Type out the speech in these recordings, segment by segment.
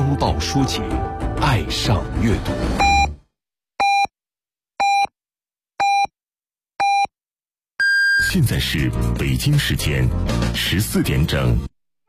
商报书籍，爱上阅读。现在是北京时间14点整。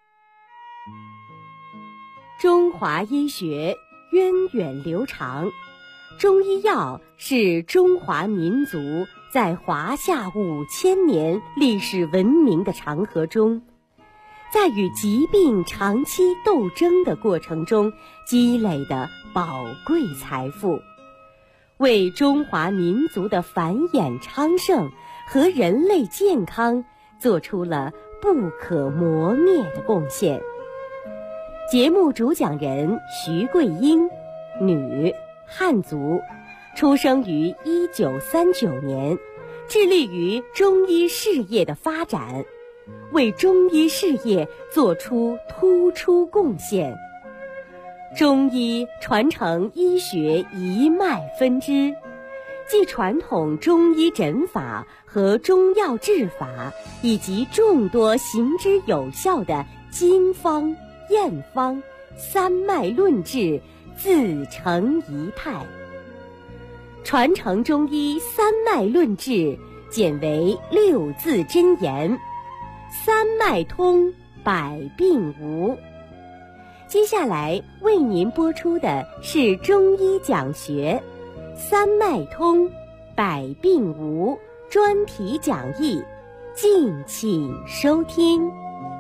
中华医学源远流长，中医药是中华民族在华夏5000年历史文明的长河中，在与疾病长期斗争的过程中积累的宝贵财富，为中华民族的繁衍昌盛和人类健康做出了不可磨灭的贡献。节目主讲人徐桂英，女，汉族，出生于1939年，致力于中医事业的发展，为中医事业做出突出贡献。中医传承医学一脉分支，即传统中医诊法和中药治法，以及众多行之有效的经方、验方、三脉论治自成一派。传承中医三脉论治简为6字真言：三脉通，百病无。接下来为您播出的是中医讲学三脉通，百病无专题讲义，敬请收听。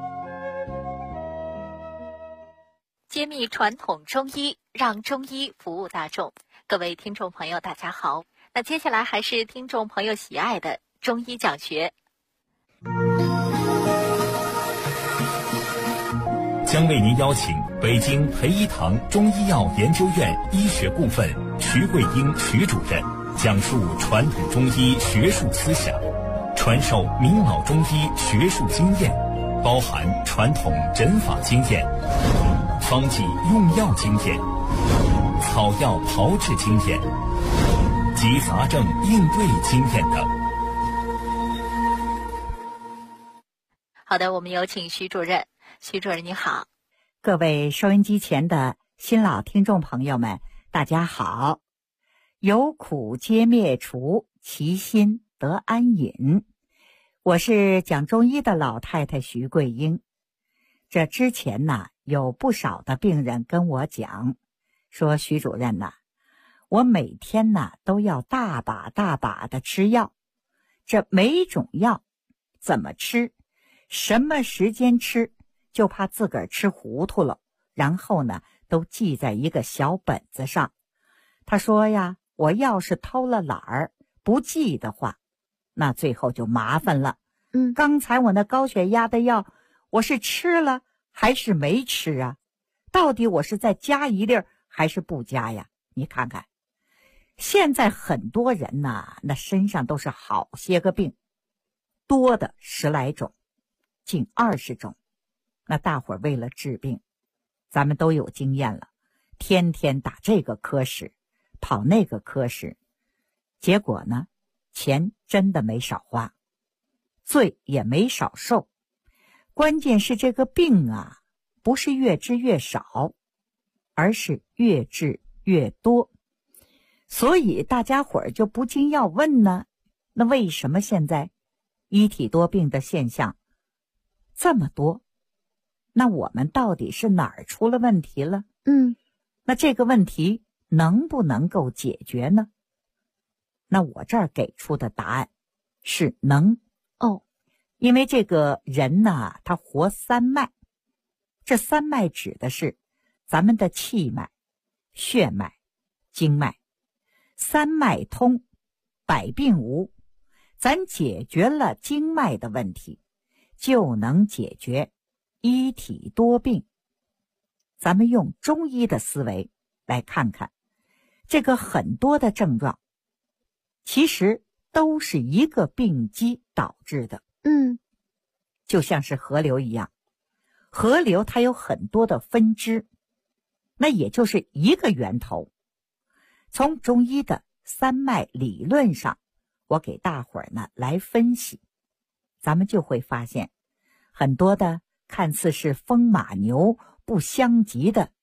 揭秘传统中医，让中医服务大众。各位听众朋友大家好，那接下来还是听众朋友喜爱的中医讲学。 将为您邀请北京培一堂中医药研究院医学顾问徐桂英徐主任讲述传统中医学术思想，传授明老中医学术经验，包含传统诊法经验、方剂用药经验、草药炮制经验及杂症应对经验等。 好的，我们有请徐主任。徐主任你好。 各位收音机前的新老听众朋友们大家好。有苦皆灭除，其心得安隐。我是讲中医的老太太徐桂英。这之前呢，有不少的病人跟我讲说，徐主任呐，我每天呢都要大把大把的吃药，这每种药怎么吃，什么时间吃，就怕自个儿吃糊涂了，然后呢都记在一个小本子上。他说呀，我要是偷了懒儿不记的话，那最后就麻烦了。刚才我那高血压的药，我是吃了还是没吃啊？到底我是再加一粒儿还是不加呀？你看看现在很多人呐，那身上都是好些个病，多的10来种，近20种。那大伙儿为了治病，咱们都有经验了，天天打这个科室，跑那个科室，结果呢，钱真的没少花，罪也没少受。关键是这个病啊，不是越治越少，而是越治越多。所以大家伙儿就不禁要问呢，那为什么现在一体多病的现象这么多？那我们到底是哪儿出了问题了？那这个问题能不能够解决呢？那我这儿给出的答案是能。因为这个人呐，他活三脉，这三脉指的是咱们的气脉、血脉、经脉。三脉通，百病无。咱解决了经脉的问题，就能解决一体多病。咱们用中医的思维来看看，这个很多的症状其实都是一个病机导致的。就像是河流一样，河流它有很多的分支，那也就是一个源头。从中医的三脉理论上，我给大伙儿呢来分析，咱们就会发现很多的看似是风马牛不相及的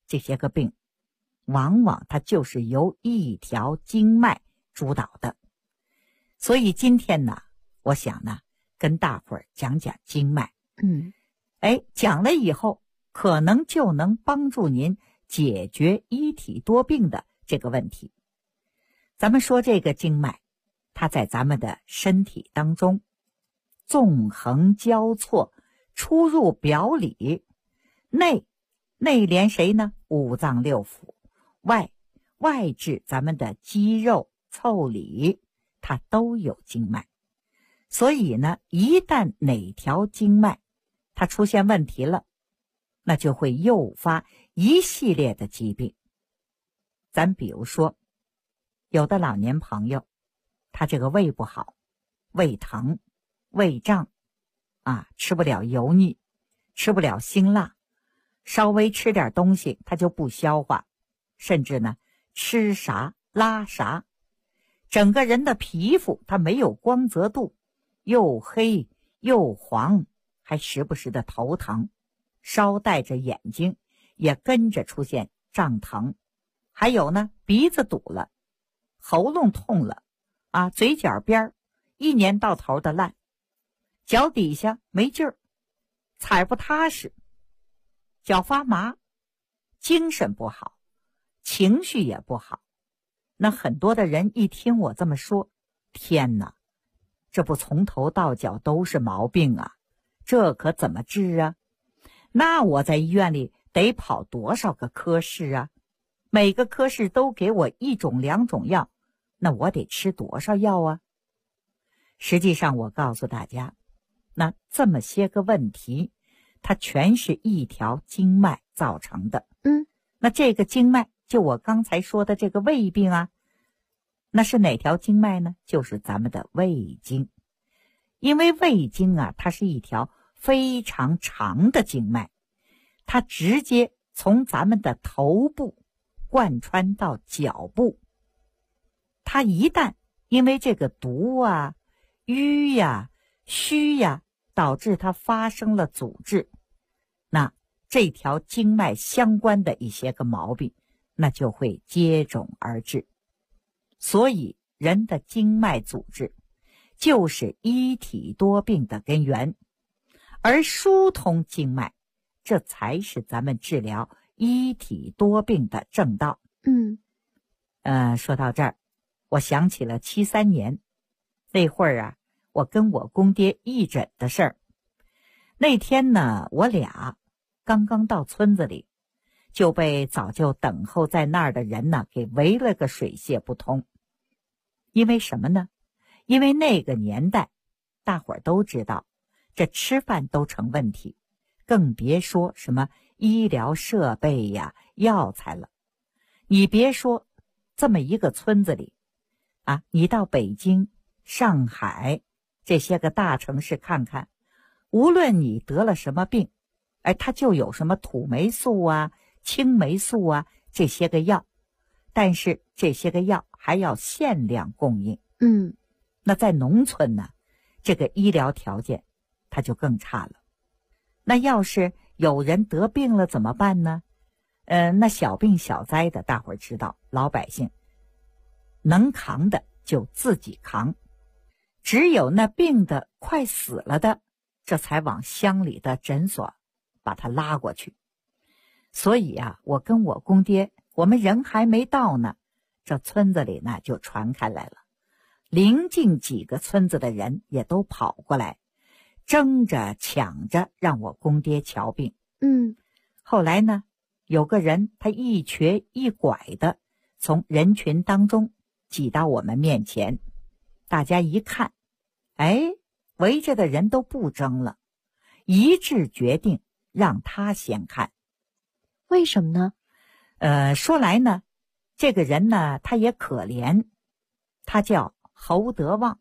这些个病，往往它就是由一条经脉主导的。所以今天呢，我想呢，跟大伙儿讲讲经脉。讲了以后，可能就能帮助您解决一体多病的这个问题。咱们说这个经脉，它在咱们的身体当中纵横交错，出入表里，内连谁呢？五脏六腑，外治咱们的肌肉腠理，它都有经脉。所以呢，一旦哪条经脉它出现问题了，那就会诱发一系列的疾病。咱比如说，有的老年朋友，他这个胃不好，胃疼、胃胀吃不了油腻，吃不了辛辣，稍微吃点东西他就不消化，甚至呢吃啥拉啥，整个人的皮肤它没有光泽度，又黑又黄，还时不时的头疼，梢带着眼睛也跟着出现胀疼，还有呢鼻子堵了，喉咙痛了嘴角边一年到头的烂，脚底下没劲儿，踩不踏实，脚发麻，精神不好，情绪也不好。那很多的人一听我这么说，天哪，这不从头到脚都是毛病啊，这可怎么治啊？那我在医院里得跑多少个科室啊？每个科室都给我一种两种药，那我得吃多少药啊？实际上我告诉大家，那这么些个问题，它全是一条经脉造成的。那这个经脉，就我刚才说的这个胃病那是哪条经脉呢？就是咱们的胃经。因为胃经它是一条非常长的经脉，它直接从咱们的头部贯穿到脚部。它一旦因为这个毒瘀虚导致它发生了阻滞，那这条经脉相关的一些个毛病，那就会接踵而至。所以人的经脉阻滞就是一体多病的根源，而疏通经脉，这才是咱们治疗一体多病的正道。说到这儿，我想起了73年那会儿我跟我公爹义诊的事儿。那天呢，我俩刚刚到村子里，就被早就等候在那儿的人给围了个水泄不通。因为什么呢？因为那个年代大伙儿都知道，这吃饭都成问题，更别说什么医疗设备药材了。你别说这么一个村子里你到北京、上海这些个大城市看看，无论你得了什么病，它就有什么土霉素青霉素这些个药，但是这些个药还要限量供应。那在农村呢，这个医疗条件它就更差了。那要是有人得病了怎么办呢？那小病小灾的大伙儿知道，老百姓能扛的就自己扛，只有那病的快死了的，这才往乡里的诊所把他拉过去。所以我跟我公爹，我们人还没到呢，这村子里呢就传开来了，邻近几个村子的人也都跑过来，争着抢着让我公爹瞧病。后来呢，有个人他一瘸一拐的从人群当中挤到我们面前，大家一看，围着的人都不争了，一致决定让他先看。 为什么呢？ 说来呢，这个人呢他也可怜，他叫侯德旺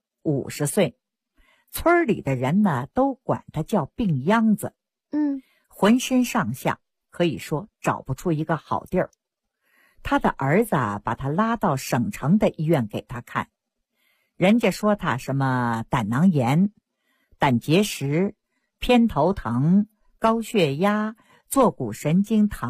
，50岁，村里的人呢都管他叫病秧子。浑身上下可以说找不出一个好地儿。他的儿子把他拉到省城的医院给他看，人家说他什么胆囊炎、胆结石、偏头疼、高血压、坐骨神经疼，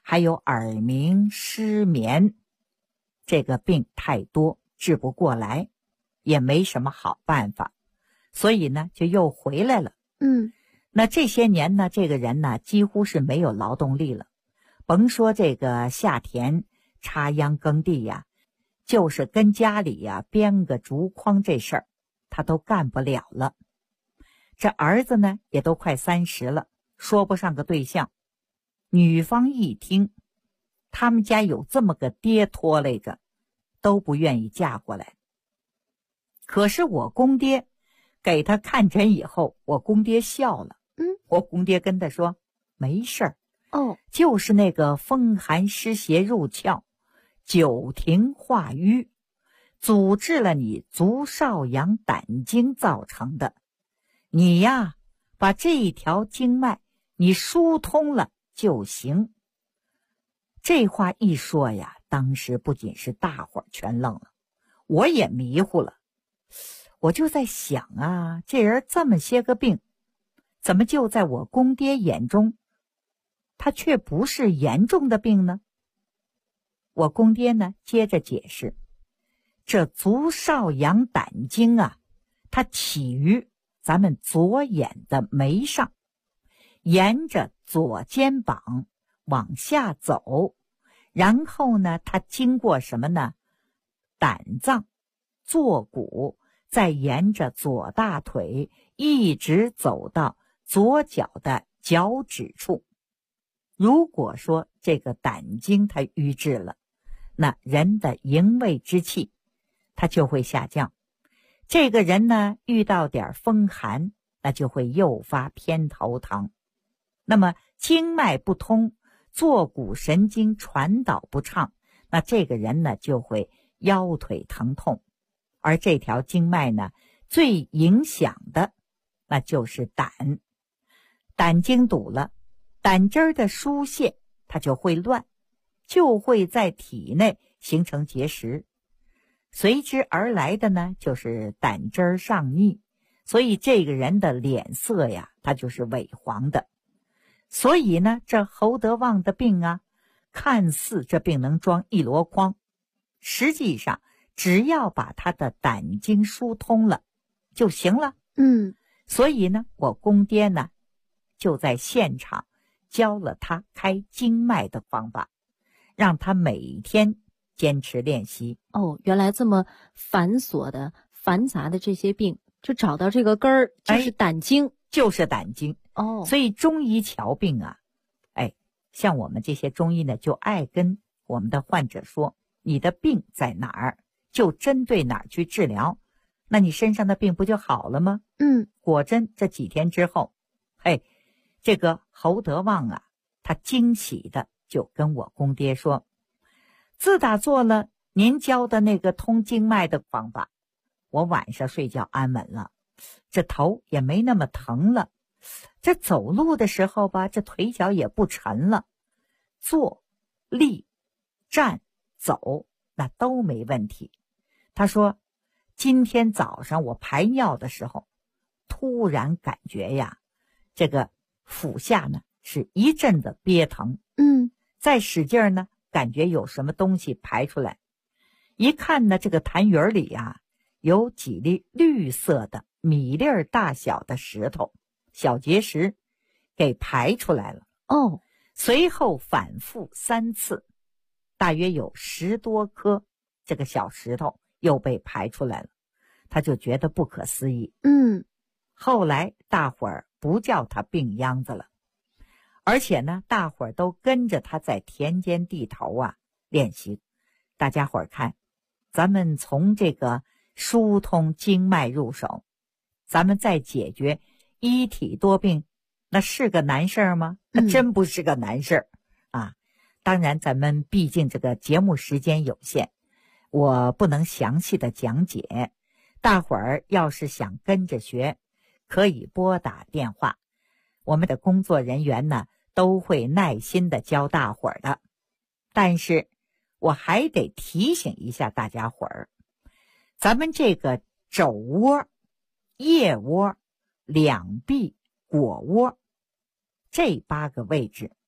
还有耳鸣、失眠，这个病太多，治不过来，也没什么好办法，所以呢，就又回来了。那这些年呢，这个人呢，几乎是没有劳动力了，甭说这个下田、插秧、耕地呀，就是跟家里呀编个竹筐这事儿，他都干不了了。这儿子呢，也都快30了，说不上个对象。女方一听，他们家有这么个爹拖累着，都不愿意嫁过来。可是我公爹给他看诊以后，我公爹笑了。我公爹跟他说，没事儿，就是那个风寒湿邪入窍，久停化瘀，阻滞了你足少阳胆经造成的。你呀，把这一条经脉你疏通了就行。这话一说呀，当时不仅是大伙儿全愣了，我也迷糊了。我就在想啊，这人这么些个病，怎么就在我公爹眼中，他却不是严重的病呢？我公爹呢，接着解释，这足少阳胆经啊，它起于咱们左眼的眉上，沿着左肩膀往下走，然后呢，它经过什么呢？胆脏、坐骨，再沿着左大腿一直走到左脚的脚趾处。如果说这个胆经它瘀滞了，那人的营卫之气它就会下降。这个人呢，遇到点风寒，那就会诱发偏头疼。那么经脉不通，坐骨神经传导不畅，那这个人呢，就会腰腿疼痛。而这条经脉呢，最影响的那就是胆。胆经堵了，胆汁儿的疏泄它就会乱，就会在体内形成结石。随之而来的呢，就是胆汁儿上逆，所以这个人的脸色呀，他就是萎黄的。所以呢，这侯德旺的病啊，看似这病能装一箩筐，实际上只要把他的胆经疏通了就行了。所以呢，我公爹呢，就在现场教了他开经脉的方法，让他每天坚持练习。 原来这么繁琐的繁杂的这些病，就找到这个根儿，就是胆经。 就是胆经。所以中医瞧病啊，像我们这些中医呢，就爱跟我们的患者说，你的病在哪儿，就针对哪儿去治疗，那你身上的病不就好了吗？果真这几天之后，这个侯德旺啊，他惊喜的就跟我公爹说，自打做了您教的那个通经脉的方法，我晚上睡觉安稳了，这头也没那么疼了，这走路的时候吧，这腿脚也不沉了，坐、立、站、走那都没问题。他说，今天早上我排尿的时候，突然感觉呀，这个腹下呢是一阵子憋疼，再使劲呢，感觉有什么东西排出来。一看呢，这个痰盂里呀，有几粒绿色的米粒儿大小的石头，小结石给排出来了。随后反复3次，大约有10多颗这个小石头又被排出来了，他就觉得不可思议。后来大伙儿不叫他病秧子了，而且呢，大伙儿都跟着他在田间地头啊练习。大家伙儿看，咱们从这个疏通经脉入手，咱们再解决一体多病，那是个难事儿吗？那真不是个难事儿啊！当然，咱们毕竟这个节目时间有限，我不能详细的讲解。大伙儿要是想跟着学，可以拨打电话，我们的工作人员呢都会耐心的教大伙儿的。但是我还得提醒一下大家伙儿，咱们这个肘窝、腋窝、两臂、腘窝这8个位置，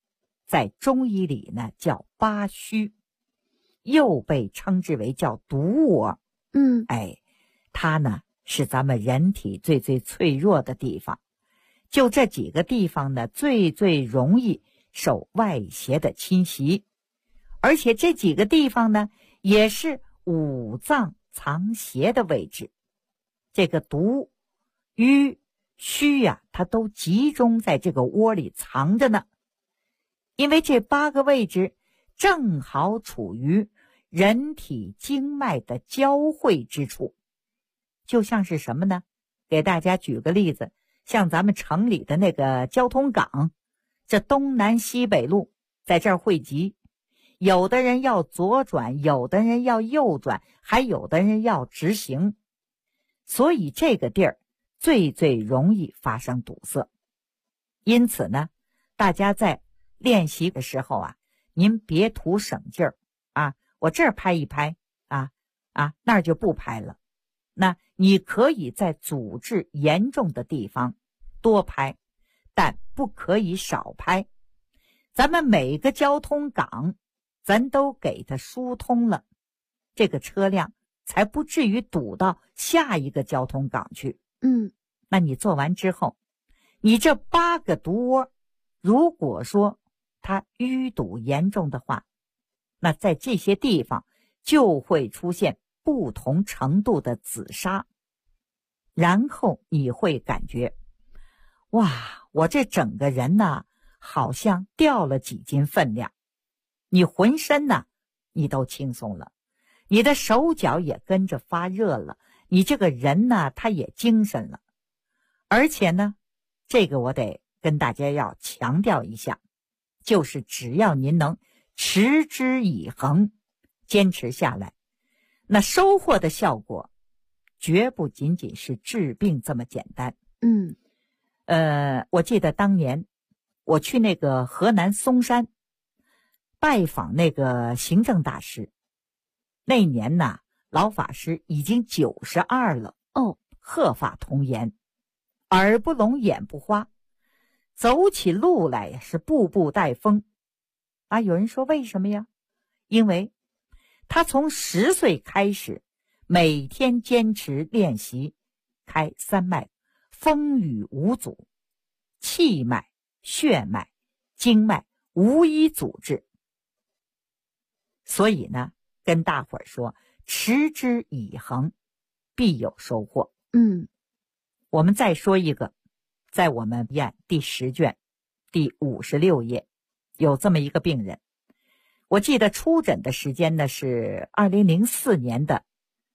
在中医里呢叫八虚，又被称之为叫毒窝。它呢是咱们人体最最脆弱的地方，就这几个地方呢最最容易受外邪的侵袭，而且这几个地方呢也是五脏藏邪的位置。这个毒、瘀、虚呀，它都集中在这个窝里藏着呢。因为这8个位置正好处于人体经脉的交汇之处，就像是什么呢？给大家举个例子，像咱们城里的那个交通岗，这东南西北路在这儿汇集，有的人要左转，有的人要右转，还有的人要直行，所以这个地儿最最容易发生堵塞。因此呢，大家在练习的时候啊，您别图省劲儿啊，我这儿拍一拍那儿就不拍了。那你可以在阻滞严重的地方多拍，但不可以少拍。咱们每个交通岗咱都给它疏通了，这个车辆才不至于堵到下一个交通岗去。那你做完之后，你这8个毒窝，如果说它淤堵严重的话，那在这些地方就会出现不同程度的紫砂，然后你会感觉，哇，我这整个人呢好像掉了几斤分量，你浑身呢你都轻松了，你的手脚也跟着发热了，你这个人呢他也精神了。而且呢，这个我得跟大家要强调一下，就是只要您能持之以恒，坚持下来，那收获的效果绝不仅仅是治病这么简单。我记得当年我去那个河南嵩山拜访那个行政大师，那年呢老法师已经92了，鹤发童颜，耳不聋眼不花，走起路来呀是步步带风啊。有人说为什么呀？因为他从10岁开始每天坚持练习开3脉，风雨无阻，气脉、血脉、经脉无一阻滞。所以呢，跟大伙儿说，持之以恒，必有收获。我们再说一个，在我们院第10卷第56页有这么一个病人，我记得出诊的时间呢是2004年的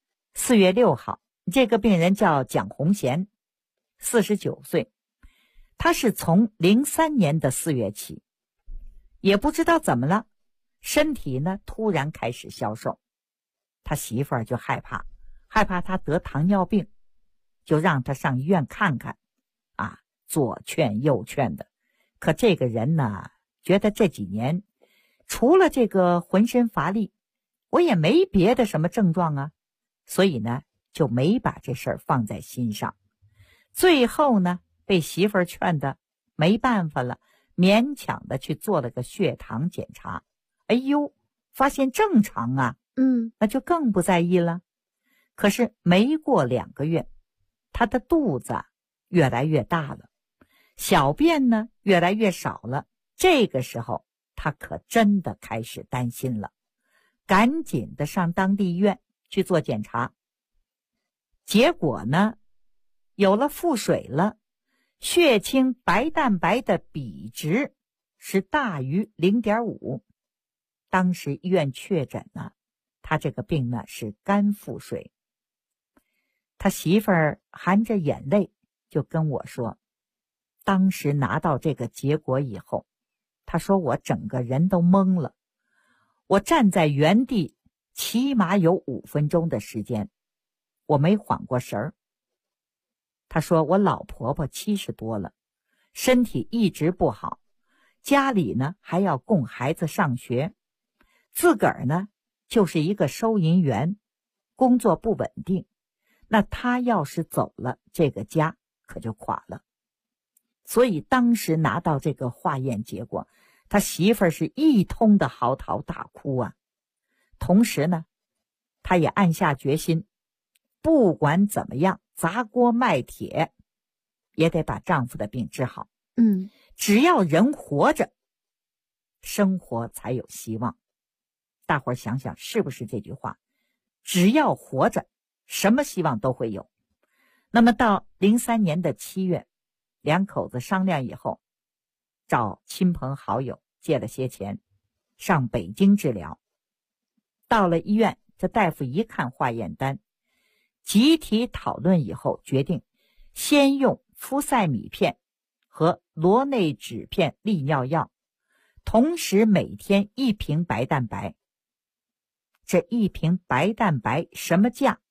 4月6号，这个病人叫蒋红贤，49岁。他是从03年的4月起，也不知道怎么了，身体呢突然开始消瘦。他媳妇儿就害怕他得糖尿病，就让他上医院看看左劝右劝的。可这个人呢，觉得这几年除了这个浑身乏力，我也没别的什么症状啊，所以呢就没把这事儿放在心上。最后呢被媳妇儿劝的没办法了，勉强的去做了个血糖检查，哎呦，发现正常啊，那就更不在意了。可是没过2个月，他的肚子越来越大了，小便呢越来越少了。这个时候他可真的开始担心了，赶紧的上当地医院去做检查。结果呢，有了腹水了，血清白蛋白的比值是大于 0.5。 当时医院确诊了他这个病呢是肝腹水。他媳妇儿含着眼泪就跟我说，当时拿到这个结果以后，他说我整个人都懵了，我站在原地起码有5分钟的时间，我没缓过神儿。他说我老婆婆70多了，身体一直不好，家里呢还要供孩子上学，自个儿呢就是一个收银员，工作不稳定，那他要是走了，这个家可就垮了。所以当时拿到这个化验结果， 他媳妇儿是一通的嚎啕大哭啊。同时呢，他也暗下决心，不管怎么样，砸锅卖铁也得把丈夫的病治好。只要人活着，生活才有希望。大伙儿想想是不是这句话？只要活着，什么希望都会有。那么到03年的7月，两口子商量以后，找亲朋好友借了些钱，上北京治疗。到了医院，这大夫一看化验单，集体讨论以后，决定先用呋塞米片和螺内酯片利尿药，同时每天1瓶白蛋白。这1瓶白蛋白什么价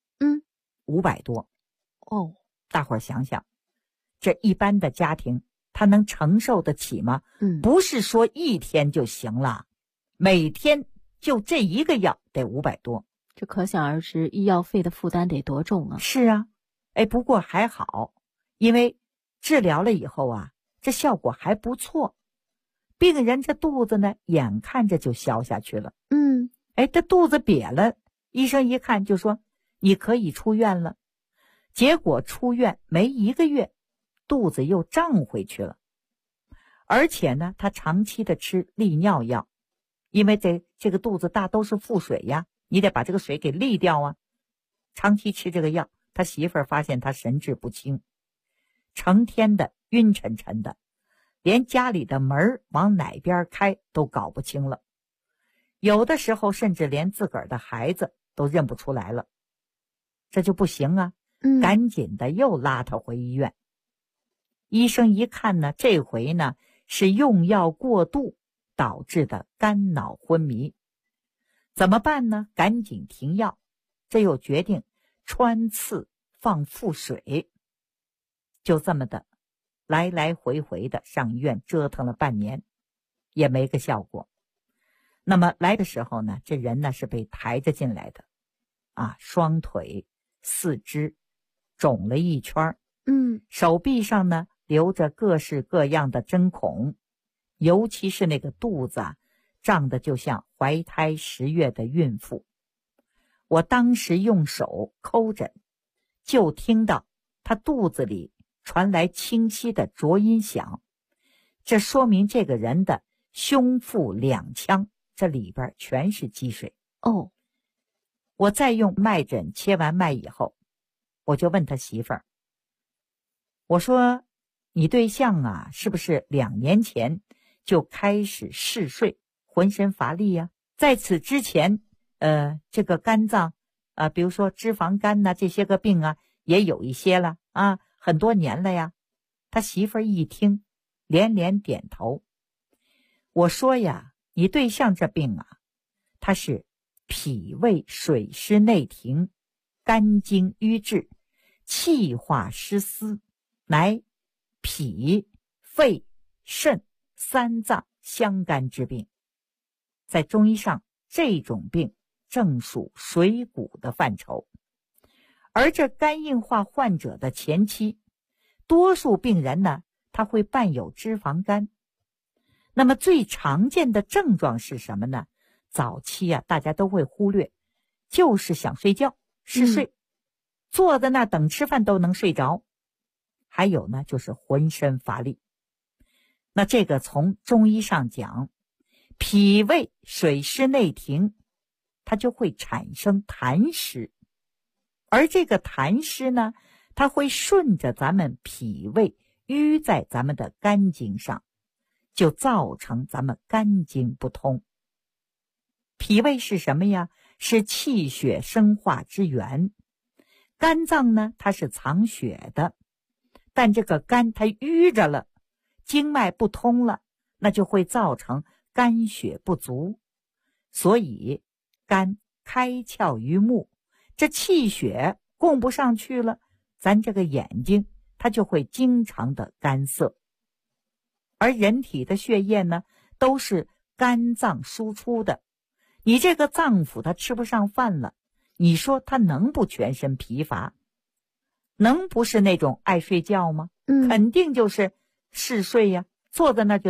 ？500多。大伙儿想想，这一般的家庭他能承受得起吗？不是说1天就行了，每天就这一个药得500多。 这可想而知，医药费的负担得多重啊！ 是啊，不过还好，因为治疗了以后啊，这效果还不错，病人这肚子呢，眼看着就消下去了。这肚子瘪了，医生一看就说你可以出院了。结果出院没1个月，肚子又胀回去了。而且呢，他长期的吃利尿药，因为这个肚子大都是腹水呀，你得把这个水给利掉啊。长期吃这个药，他媳妇儿发现他神志不清，成天的晕沉沉的，连家里的门往哪边开都搞不清了。有的时候甚至连自个儿的孩子都认不出来了。这就不行啊，赶紧的又拉他回医院。医生一看呢，这回呢是用药过度导致的肝脑昏迷。怎么办呢？赶紧停药。这又决定穿刺放腹水。就这么的来来回回的上医院折腾了半年，也没个效果。那么来的时候呢，这人呢是被抬着进来的啊，双腿四肢肿了一圈，手臂上呢留着各式各样的针孔，尤其是那个肚子啊，胀得就像怀胎10月的孕妇。我当时用手抠诊，就听到他肚子里传来清晰的浊音响，这说明这个人的胸腹2腔这里边全是积水。我再用脉诊切完脉以后，我就问他媳妇儿，我说你对象啊是不是2年前就开始嗜睡，浑身乏力呀？在此之前这个肝脏比如说脂肪肝这些个病啊也有一些了啊，很多年了呀。他媳妇儿一听连连点头。我说呀，你对象这病啊，他是脾胃水湿内停，肝经瘀滞，气化失司，乃脾肺肾3脏相干之病。在中医上，这种病正属水谷的范畴。而这肝硬化患者的前期，多数病人呢，他会伴有脂肪肝。那么最常见的症状是什么呢？早期啊，大家都会忽略，就是想睡觉，嗜睡，坐在那等吃饭都能睡着。还有呢，就是浑身乏力。那这个从中医上讲，脾胃水湿内停，它就会产生痰湿，而这个痰湿呢，它会顺着咱们脾胃淤在咱们的肝经上，就造成咱们肝经不通。脾胃是什么呀？是气血生化之源。肝脏呢，它是藏血的，但这个肝它淤着了，经脉不通了，那就会造成肝血不足。所以肝开窍于目，这气血供不上去了，咱这个眼睛它就会经常的干涩。而人体的血液呢，都是肝脏输出的，你这个脏腑它吃不上饭了，你说它能不全身疲乏？能不是那种爱睡觉吗？肯定就是嗜睡呀，坐在那就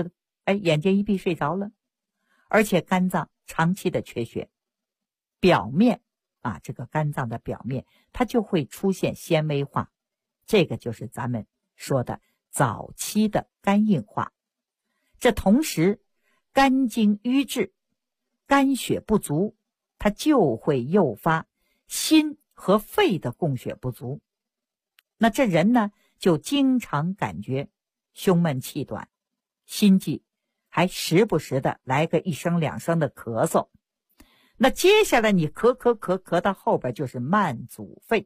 眼睛一闭睡着了，而且肝脏长期的缺血，表面这个肝脏的表面它就会出现纤维化，这个就是咱们说的早期的肝硬化。这同时肝经瘀滞，肝血不足，它就会诱发心和肺的供血不足。那这人呢就经常感觉胸闷气短，心悸，还时不时的来个1声2声的咳嗽。那接下来你咳到后边就是慢阻肺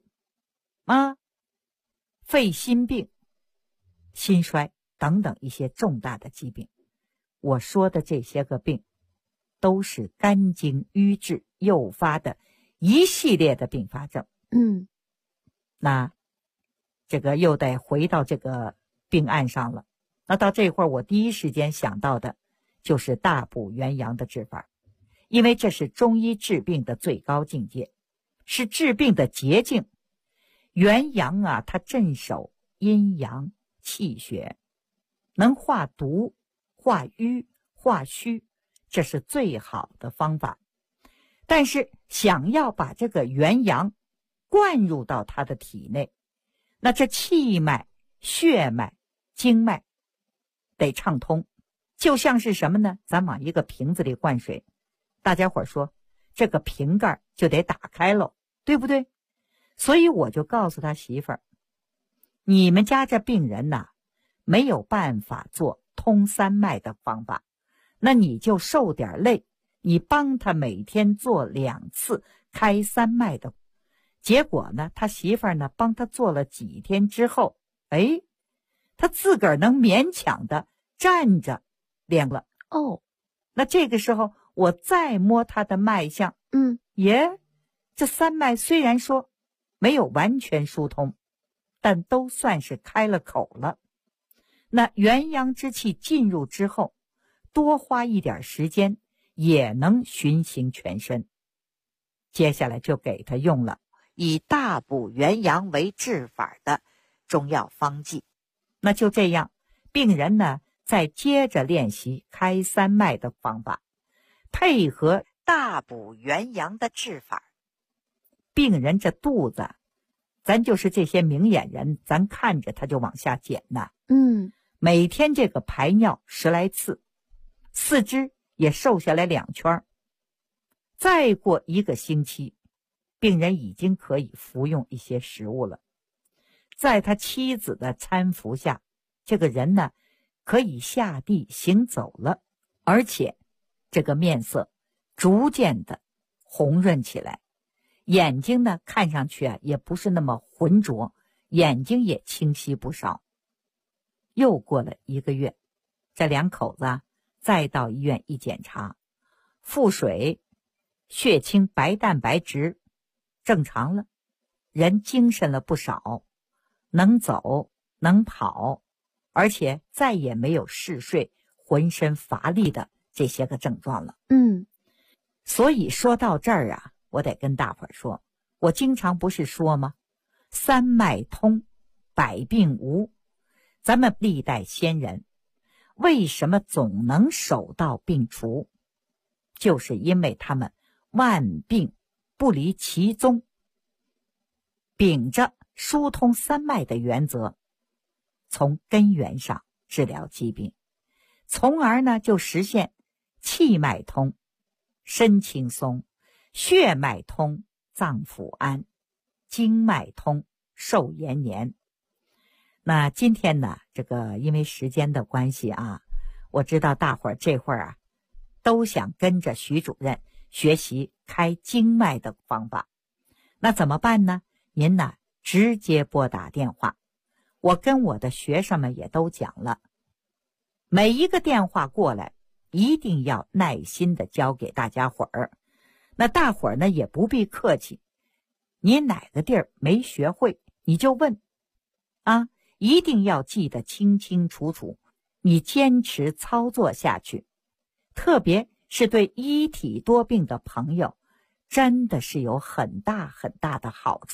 肺心病、心衰等等一些重大的疾病。我说的这些个病都是肝经瘀滞诱发的一系列的并发症。那这个又得回到这个病案上了。那到这会儿我第一时间想到的就是大补元阳的治法，因为这是中医治病的最高境界，是治病的捷径。元阳它镇守阴阳气血，能化毒、化瘀、化虚，这是最好的方法。但是想要把这个元阳灌入到他的体内，那这气脉、血脉、经脉得畅通。就像是什么呢？咱往一个瓶子里灌水，大家伙说这个瓶盖就得打开喽，对不对？所以我就告诉他媳妇儿，你们家这病人没有办法做通三脉的方法，那你就受点累，你帮他每天做2次开三脉的。结果呢，他媳妇儿呢帮他做了几天之后，他自个儿能勉强的站着练了。那这个时候我再摸他的脉象，这三脉虽然说没有完全疏通，但都算是开了口了。那元阳之气进入之后，多花一点时间也能循行全身。接下来就给他用了以大补元阳为治法的中药方剂。那就这样，病人呢再接着练习开三脉的方法，配合大补元阳的治法。病人这肚子，咱就是这些明眼人，咱看着他就往下减呐。每天这个排尿10来次，四肢也瘦下来2圈。再过1个星期，病人已经可以服用一些食物了。在他妻子的搀扶下，这个人呢可以下地行走了，而且这个面色逐渐的红润起来，眼睛呢看上去也不是那么浑浊，眼睛也清晰不少。又过了1个月，这2口子再到医院一检查，腹水、血清白蛋白值正常了，人精神了不少，能走能跑，而且再也没有嗜睡、浑身乏力的这些个症状了。所以说到这儿我得跟大伙儿说，我经常不是说吗？三脉通，百病无。咱们历代先人为什么总能手到病除？就是因为他们万病不离其宗，秉着疏通三脉的原则，从根源上治疗疾病，从而呢就实现气脉通，身轻松；血脉通，脏腑安；经脉通，寿延年。那今天呢，这个因为时间的关系我知道大伙儿这会儿都想跟着徐主任学习开经脉的方法。那怎么办呢？您呢直接拨打电话。我跟我的学生们也都讲了，每一个电话过来一定要耐心的教给大家伙儿。那大伙儿呢也不必客气，你哪个地儿没学会你就问一定要记得清清楚楚，你坚持操作下去。特别是对一体多病的朋友，真的是有很大很大的好处的。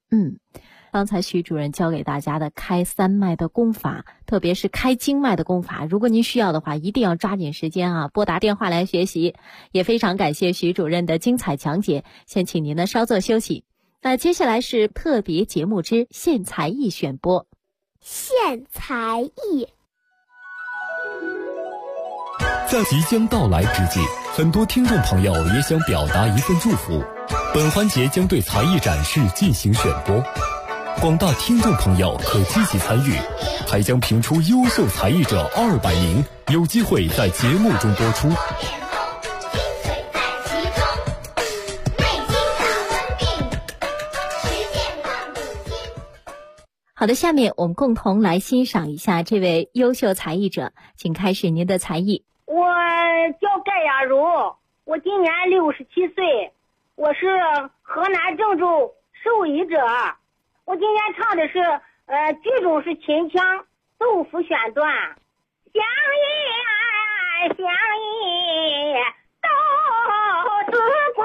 刚才徐主任教给大家的开三脉的功法，特别是开经脉的功法，如果您需要的话，一定要抓紧时间啊，拨打电话来学习。也非常感谢徐主任的精彩讲解，先请您呢稍作休息。那接下来是特别节目之献才艺选播。 献才艺。 在即将到来之际，很多听众朋友也想表达一份祝福。本环节将对才艺展示进行选播，广大听众朋友可积极参与，还将评出优秀才艺者200名，有机会在节目中播出。 好的，下面我们共同来欣赏一下这位优秀才艺者，请开始您的才艺。 我叫盖雅茹，我今年67岁，我是河南郑州手艺者。我今天唱的是剧中是秦腔豆腐选段。相依相依豆子光，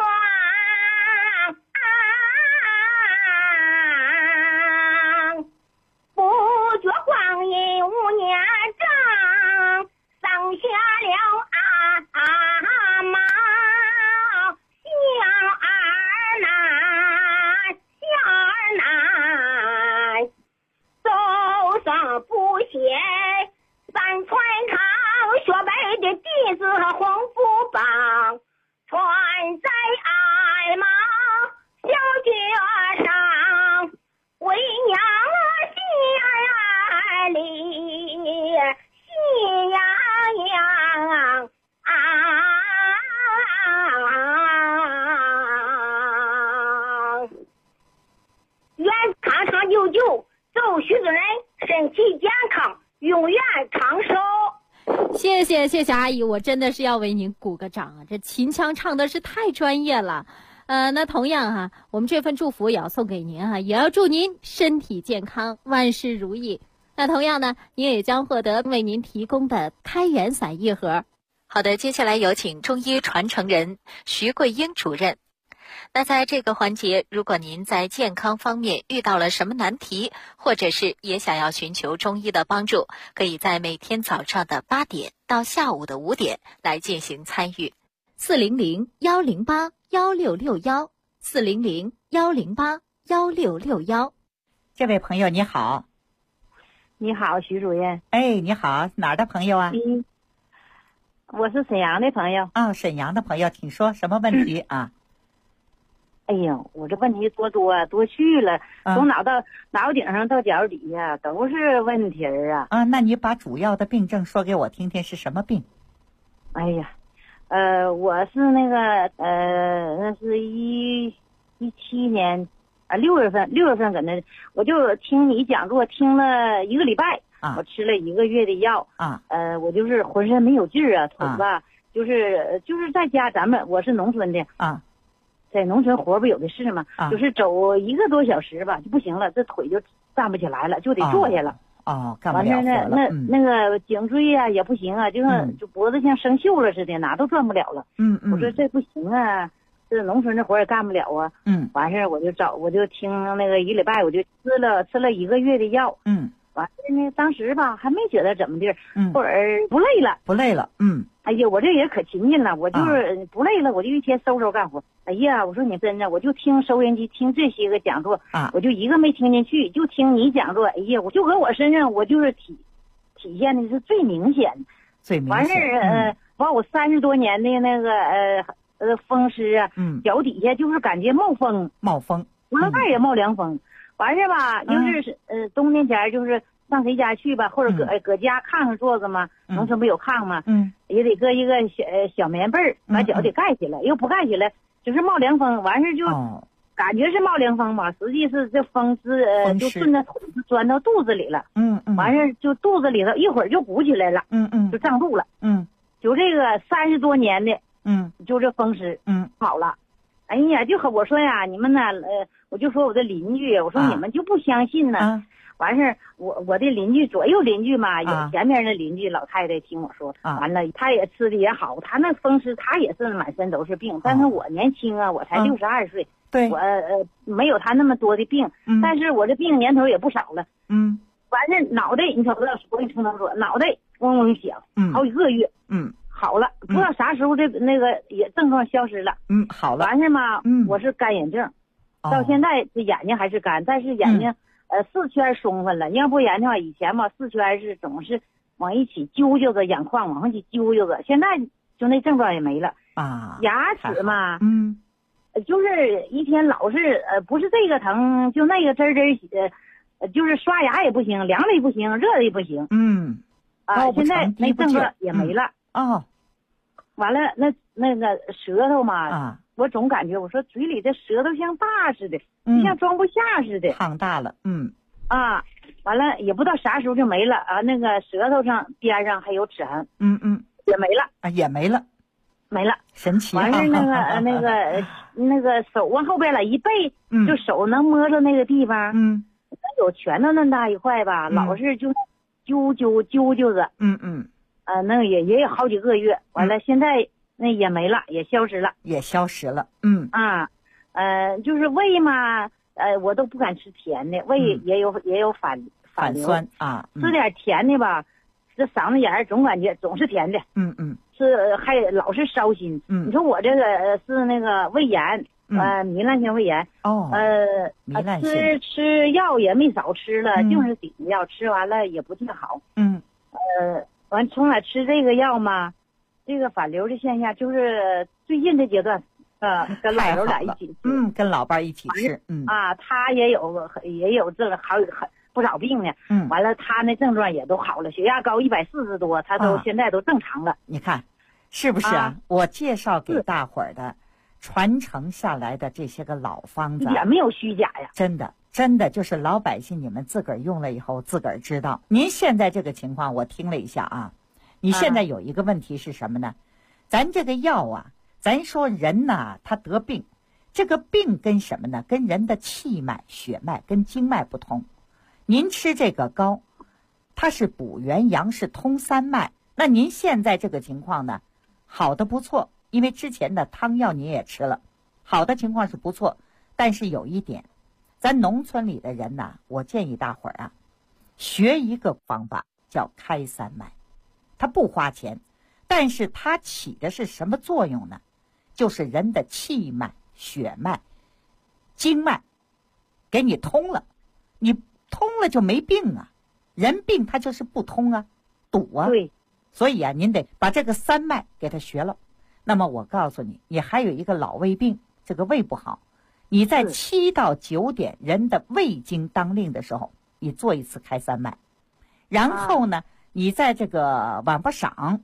不觉光阴5年长，生下了阿妈，小儿男小儿男，手上不写3串堂，学背的弟子和红布棒，穿在鞍马小脚上，为娘心里喜洋洋啊！愿长长久久，祝徐主任身体健康，永远长寿。 谢谢阿姨，我真的是要为您鼓个掌啊！这秦腔唱的是太专业了。那同样哈，我们这份祝福也要送给您哈，也要祝您身体健康，万事如意。那同样呢，您也将获得为您提供的开元散一盒。 好的，接下来有请中医传承人徐桂英主任。那在这个环节，如果您在健康方面遇到了什么难题，或者是也想要寻求中医的帮助，可以在每天早上的8点到下午的5点来进行参与。 400-108-1661，400-108-1661。这位朋友你好。 你好，徐主任。 哎，你好，哪儿的朋友啊？ 我是沈阳的朋友。 沈阳的朋友，请说什么问题啊？ 哎呦，我这问题多去了，从脑顶上到脚底下都是问题啊。 那你把主要的病症说给我听听，是什么病？ 哎呀，我是那个那是17年6月份搁那，我就听你讲座听了1个礼拜，我吃了1个月的药我就是浑身没有劲儿腿吧，就是在家，我是农村的在农村活不有的是嘛，就是走1个多小时吧就不行了，这腿就站不起来了，就得坐下了。 干不了活了。 那个颈椎啊也不行啊，就脖子像生锈了似的，哪都转不了了。我说这不行啊，这农村的活也干不了啊。完事我就听那个1礼拜，我就吃了1个月的药。完事呢，当时吧还没觉得怎么地，后儿不累了。哎呀，我这也可勤劲了，我就是不累了，我就一天收干活。哎呀，我说你真的，我就听收音机听这些个讲座我就一个没听进去，就听你讲座。哎呀，我就搁我身上，我就是体现的是最明显。完事完我30多年的那个风湿啊，脚底下就是感觉冒风，无论那也冒凉风。完事吧，就是冬天前就是上谁家去吧，或者搁家炕坐着嘛，农村不有炕吗？也得搁一个小棉被儿，把脚得盖起来，又不盖起来，就是冒凉风。完事就感觉是冒凉风嘛，实际是这风是就顺着腿就钻到肚子里了。完事就肚子里头一会儿就鼓起来了。就胀肚了。就这个30多年的就这风湿好了。哎呀，就和我说呀，你们呢我就说我的邻居，我说你们就不相信呢。 完事我的邻居左右邻居嘛，有前面的邻居老太太听我说，完了她也吃的也好，她那风湿她也是满身都是病，但是我年轻啊，我才62岁， 对， 我没有她那么多的病，但是我这病年头也不少了，完事脑袋你瞅着，我跟你从头说，脑袋嗡嗡响，好几个月，好了，不知道啥时候那个也症状消失了， 好了， 完事嘛，我是干眼症，到现在这眼睛还是干，但是眼睛4圈松分了，要不然的话，以前嘛4圈是总是往一起揪揪着，眼眶往上去揪揪着，现在就那症状也没了啊。牙齿嘛，就是一天老是不是这个疼就那个滋滋，就是刷牙也不行，凉的也不行，热的也不行，现在那症状也没了完了那个舌头嘛我总感觉我说嘴里的舌头像大似的，像装不下似的， 胖大了， 完了也不知道啥时候就没了啊，那个舌头上边上还有齿痕，也没了啊，也没了，神奇。 完事那个手往后边了一背，就手能摸着那个地方，有拳头那么大一块吧，老是就揪着，那也有好几个月，完了现在那也没了，也消失了，就是胃嘛，我都不敢吃甜的，胃也有反酸啊， 吃点甜的吧，这嗓子眼儿总感觉总是甜的，是还老是烧心，你说我这个是那个胃炎，糜烂性胃炎， 糜烂性， 吃药也没少吃了，就是顶药吃完了也不太好，完从哪吃这个药嘛，这个反流的现象就是最近这阶段，跟老刘俩一起吃， 跟老伴一起吃， 他也有这个很不少病呢，完了他那症状也都好了，血压高140多，他都现在都正常了。 你看，是不是啊？我介绍给大伙儿的，传承下来的这些个老方子， 一点没有虚假呀， 真的就是老百姓你们自个儿用了以后自个儿知道。您现在这个情况我听了一下啊，你现在有一个问题是什么呢？咱这个药啊，咱说人呐，他得病，这个病跟什么呢？跟人的气脉、血脉跟经脉不同。您吃这个膏，它是补元阳，是通三脉。那您现在这个情况呢，好的不错，因为之前的汤药你也吃了，好的情况是不错。但是有一点，咱农村里的人呐，我建议大伙儿啊，学一个方法叫开三脉，它不花钱，但是它起的是什么作用呢？就是人的气脉、血脉、经脉给你通了，你通了就没病啊，人病它就是不通啊，堵啊。 对， 所以啊，您得把这个三脉给它学了。那么我告诉你，你还有一个老胃病，这个胃不好，你在7到9点人的胃经当令的时候，你做一次开三脉，然后呢，你在这个晚不晌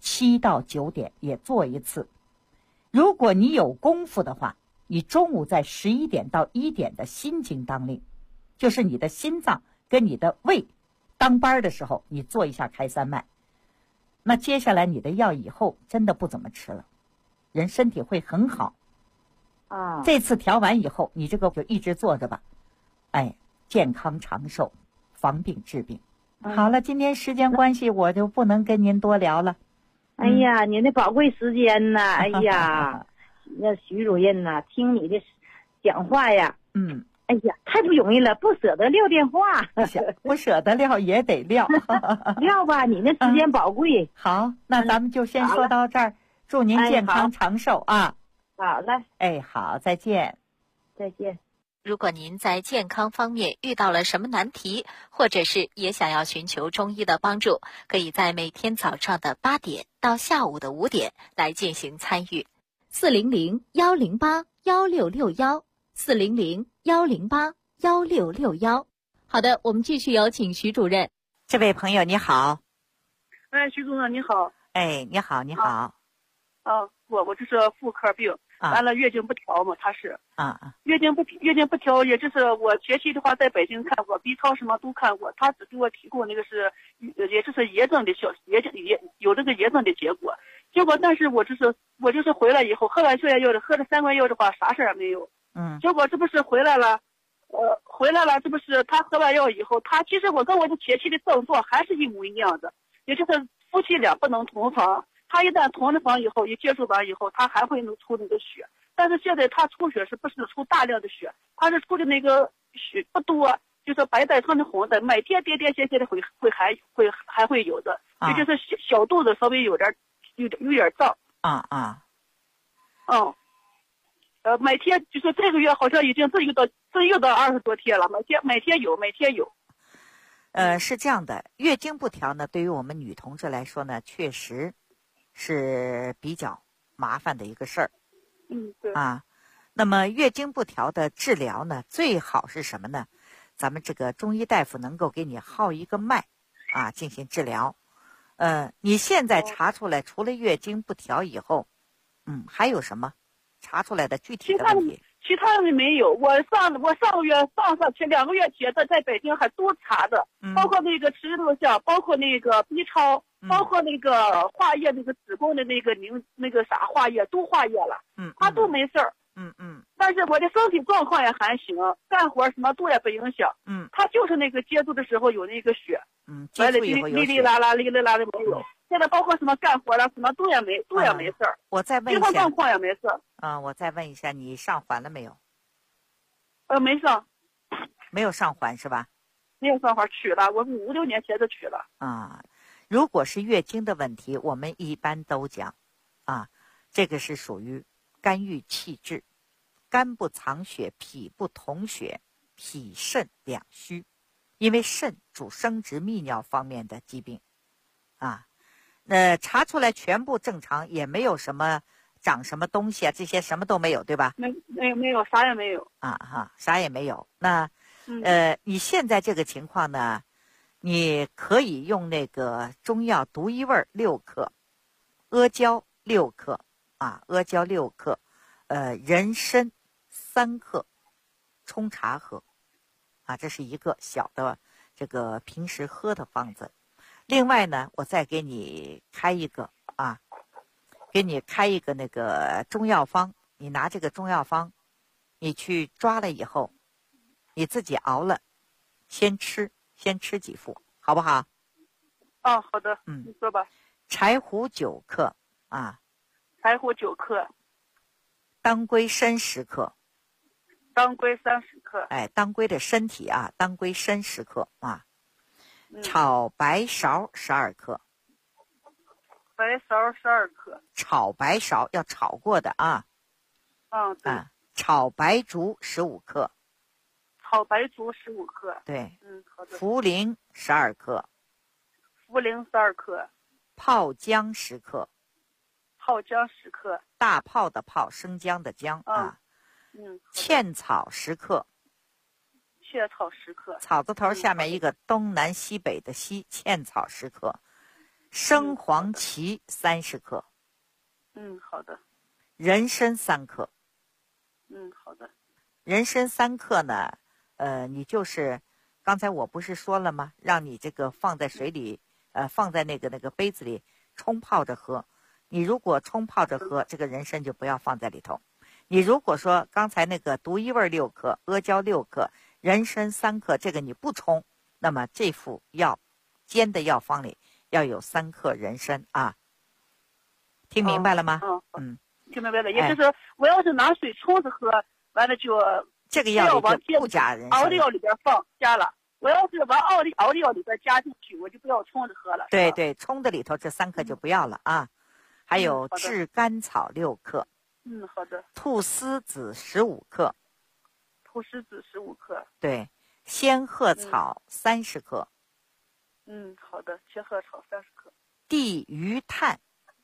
7到9点也做一次。如果你有功夫的话，你中午在11点到1点的心经当令，就是你的心脏跟你的胃当班的时候，你做一下开三脉。那接下来你的药以后真的不怎么吃了，人身体会很好。这次调完以后，你这个就一直做着吧，健康长寿，防病治病。好了，今天时间关系，我就不能跟您多聊了。 哎呀，您的宝贵时间呐！哎呀，那徐主任呐，听你的讲话呀，哎呀，太不容易了，不舍得撂电话， 不舍得撂也得撂， 撂吧，你那时间宝贵。 好，那咱们就先说到这儿，祝您健康长寿啊！ 好嘞， 好，再见， 再见。 如果您在健康方面遇到了什么难题，或者是也想要寻求中医的帮助，可以在每天早上的8点到下午的5点来进行参与。 400-108-1661，400-108-1661。好的，我们继续有请徐主任。 这位朋友你好。 徐主任你好。 你好，你好。 我这是妇科病，完了月经不调嘛，他是月经不调，也就是我前期的话在北京看过 B 超什么都看过，他只给我提供那个是，也就是炎症的有这个炎症的结果，但是我就是回来以后喝完消炎药的，喝了3个月的话啥事儿也没有，结果这不是回来了， 回来了，这不是他喝完药以后，他其实我跟我的前妻的症状还是一模一样的，也就是夫妻俩不能同房。他一旦同了房以后，一接触完以后，他还会能出那个血，但是现在他出血是不是出大量的血？他是出的那个血不多，就是白带穿的红的，每天点点线线的还会有的，也就是小肚子稍微有点胀。每天就是这个月好像已经这又到20多天了，每天有。 是这样的，月经不调呢，对于我们女同志来说呢，确实是比较麻烦的一个事儿。 对。 那么月经不调的治疗呢，最好是什么呢？咱们这个中医大夫能够给你号一个脉进行治疗。你现在查出来，除了月经不调以后，还有什么查出来的具体的问题？ 其他的没有。我上个月前2个月前在北京还多查的，包括那个吃录像，包括那个 B 超，包括那个化验那个子宫的那个啥化验都化验了，他都没事儿。但是我的身体状况也还行，干活什么都也不影响。他就是那个接触的时候有那个血， 接触以后有血， 哩哩啦啦没有。现在包括什么干活了，什么都也没事儿。 我再问一下， 健康状况也没事儿。 我再问一下，你上环了没有？ 没上。 没有上环是吧？ 没有上环，取了，我5、6年前就取了。 如果是月经的问题，我们一般都讲，这个是属于肝郁气滞，肝不藏血，脾不统血，脾肾两虚，因为肾主生殖泌尿方面的疾病，查出来全部正常，也没有什么长什么东西这些什么都没有，对吧？ 没有，啥也没有。 啥也没有。那你现在这个情况呢，你可以用那个中药独一味6克，阿胶6克阿胶6克，人参3克，冲茶喝这是一个小的这个平时喝的方子。另外呢，我再给你开一个那个中药方，你拿这个中药方，你去抓了以后，你自己熬了，先吃几副，好不好？ 好的。你说吧。 柴胡9克柴胡9克， 当归参10克， 当归30克， 当归的身体当归参10克炒白芍12克， 白芍12克， 炒白芍要炒过的对。 炒白术15克， 炒白术15克， 对。 好的。 茯苓12克， 茯苓12克， 泡姜10克， 泡姜10克， 大泡的泡，生姜的姜茜草10克， 茜草10克， 草字头下面一个东南西北的西，茜草10克，生黄芪30克， 好的。 人参3克， 好的。 人参3克呢，你就是刚才我不是说了吗？让你这个放在水里，放在那个杯子里冲泡着喝。你如果冲泡着喝，这个人参就不要放在里头。你如果说刚才那个独一味6克，阿胶6克，人参3克，这个你不冲，那么这副药煎的药方里要有3克人参听明白了吗？ 听明白了。也就是我要是拿水冲着喝，完了就这个药里就不加人参， 熬的药里边加了。我要是往熬的药里边加进去，我就不要冲着喝了。 对，冲的里头这3克就不要了还有炙甘草6克， 好的。 菟丝子15克， 菟丝子15克， 对。仙鹤草30克， 好的。仙鹤草30克。 地榆炭，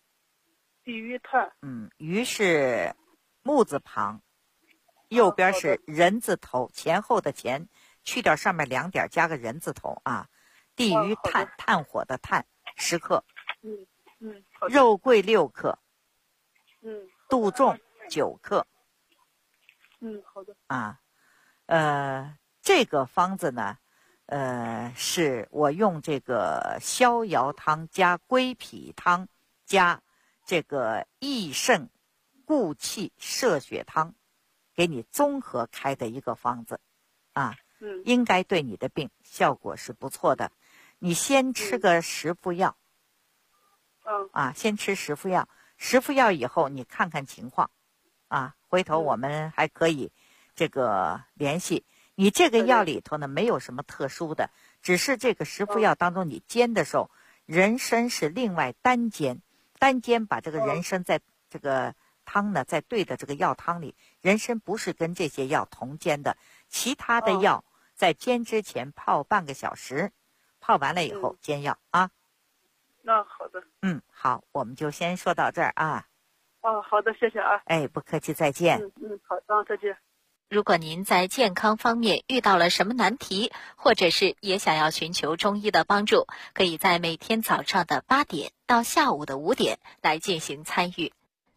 榆是木字旁，右边是人字头，前后的前，去掉上面2点，加个人字头地榆炭，炭火的炭10克，肉桂6克，杜仲9克， 好的。 这个方子呢，是我用这个逍遥汤加归脾汤加这个益肾固气摄血汤给你综合开的一个方子。 啊，应该对你的病效果是不错的。你先吃个10副药，先吃10副药，10副药以后你看看情况，回头我们还可以这个联系。你这个药里头呢没有什么特殊的，只是这个10副药当中你煎的时候，人参是另外单煎，把这个人参在这个汤呢再兑的这个药汤里，人参不是跟这些药同煎的，其他的药在煎之前泡半个小时，泡完了以后煎药啊。 那好的。 好，我们就先说到这儿啊。 好的，谢谢啊。 不客气，再见。 好，再见。 如果您在健康方面遇到了什么难题，或者是也想要寻求中医的帮助，可以在每天早上的8点到下午的5点来进行参与。